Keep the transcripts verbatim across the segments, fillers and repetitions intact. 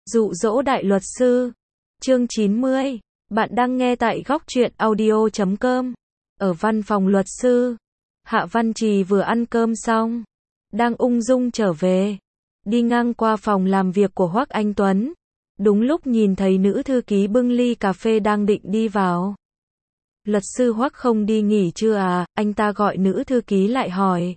Dụ dỗ đại luật sư. Chương chín mươi. Bạn đang nghe tại góc truyện audio chấm com. Ở văn phòng luật sư, Hạ Văn Trì vừa ăn cơm xong, đang ung dung trở về, đi ngang qua phòng làm việc của Hoắc Anh Tuấn, đúng lúc nhìn thấy nữ thư ký bưng ly cà phê đang định đi vào. Luật sư Hoắc không đi nghỉ chưa à? Anh ta gọi nữ thư ký lại hỏi.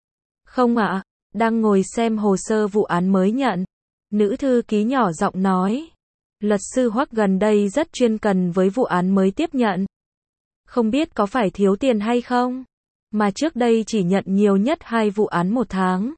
Không ạ, đang ngồi xem hồ sơ vụ án mới nhận. Nữ thư ký nhỏ giọng nói. Luật sư Hoắc gần đây rất chuyên cần với vụ án mới tiếp nhận. Không biết có phải thiếu tiền hay không? Mà trước đây chỉ nhận nhiều nhất hai vụ án một tháng.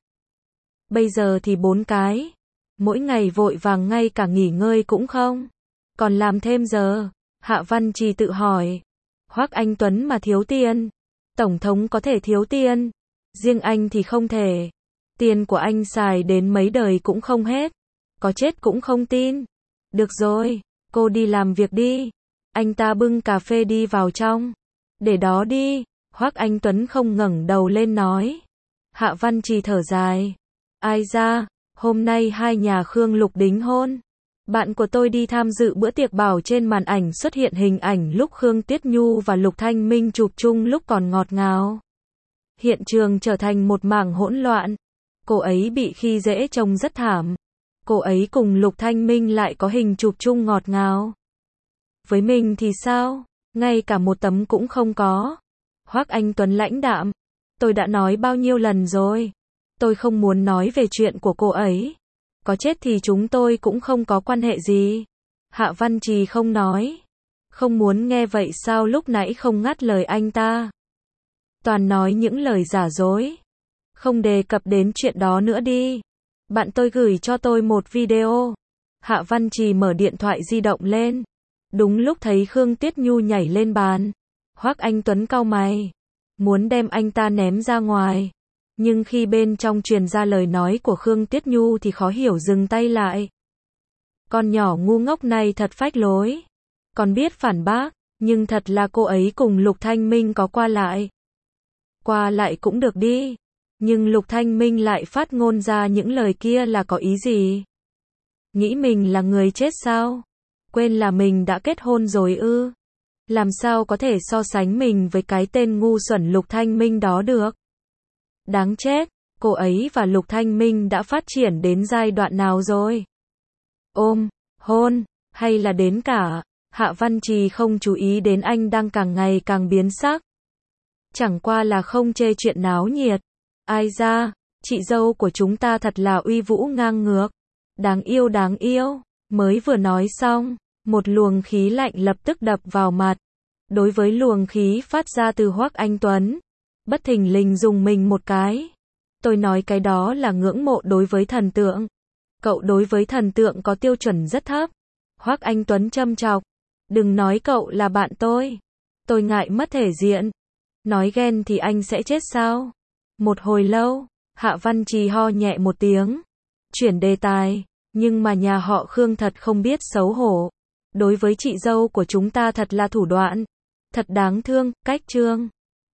Bây giờ thì bốn cái. Mỗi ngày vội vàng ngay cả nghỉ ngơi cũng không. Còn làm thêm giờ. Hạ Văn Trì tự hỏi. Hoắc Anh Tuấn mà thiếu tiền. Tổng thống có thể thiếu tiền. Riêng anh thì không thể. Tiền của anh xài đến mấy đời cũng không hết. Có chết cũng không tin. Được rồi, cô đi làm việc đi. Anh ta bưng cà phê đi vào trong. Để đó đi. Hoắc Anh Tuấn không ngẩng đầu lên nói. Hạ Văn Trì thở dài. Ai ra, hôm nay hai nhà Khương Lục đính hôn. Bạn của tôi đi tham dự bữa tiệc bảo trên màn ảnh xuất hiện hình ảnh lúc Khương Tuyết Nhu và Lục Thanh Minh chụp chung lúc còn ngọt ngào. Hiện trường trở thành một mảng hỗn loạn. Cô ấy bị khi dễ trông rất thảm. Cô ấy cùng Lục Thanh Minh lại có hình chụp chung ngọt ngào. Với mình thì sao? Ngay cả một tấm cũng không có. Hoắc Anh Tuấn lãnh đạm. Tôi đã nói bao nhiêu lần rồi. Tôi không muốn nói về chuyện của cô ấy. Có chết thì chúng tôi cũng không có quan hệ gì. Hạ Văn Trì không nói. Không muốn nghe vậy sao lúc nãy không ngắt lời anh ta. Toàn nói những lời giả dối. Không đề cập đến chuyện đó nữa đi. Bạn tôi gửi cho tôi một video. Hạ Văn Trì mở điện thoại di động lên. Đúng lúc thấy Khương Tuyết Nhu nhảy lên bàn. Hoắc Anh Tuấn cau mày. Muốn đem anh ta ném ra ngoài. Nhưng khi bên trong truyền ra lời nói của Khương Tuyết Nhu thì khó hiểu dừng tay lại. Con nhỏ ngu ngốc này thật phách lối. Còn biết phản bác. Nhưng thật là cô ấy cùng Lục Thanh Minh có qua lại. Qua lại cũng được đi. Nhưng Lục Thanh Minh lại phát ngôn ra những lời kia là có ý gì? Nghĩ mình là người chết sao? Quên là mình đã kết hôn rồi ư? Làm sao có thể so sánh mình với cái tên ngu xuẩn Lục Thanh Minh đó được? Đáng chết, cô ấy và Lục Thanh Minh đã phát triển đến giai đoạn nào rồi? Ôm, hôn, hay là đến cả? Hạ Văn Trì không chú ý đến anh đang càng ngày càng biến sắc. Chẳng qua là không chê chuyện náo nhiệt. Ai ra, chị dâu của chúng ta thật là uy vũ ngang ngược. Đáng yêu đáng yêu. Mới vừa nói xong, một luồng khí lạnh lập tức đập vào mặt. Đối với luồng khí phát ra từ Hoắc Anh Tuấn, bất thình lình dùng mình một cái. Tôi nói cái đó là ngưỡng mộ đối với thần tượng. Cậu đối với thần tượng có tiêu chuẩn rất thấp. Hoắc Anh Tuấn châm chọc. Đừng nói cậu là bạn tôi. Tôi ngại mất thể diện. Nói ghen thì anh sẽ chết sao? Một hồi lâu, Hạ Văn Trì ho nhẹ một tiếng. Chuyển đề tài. Nhưng mà nhà họ Khương thật không biết xấu hổ. Đối với chị dâu của chúng ta thật là thủ đoạn. Thật đáng thương, cách trương.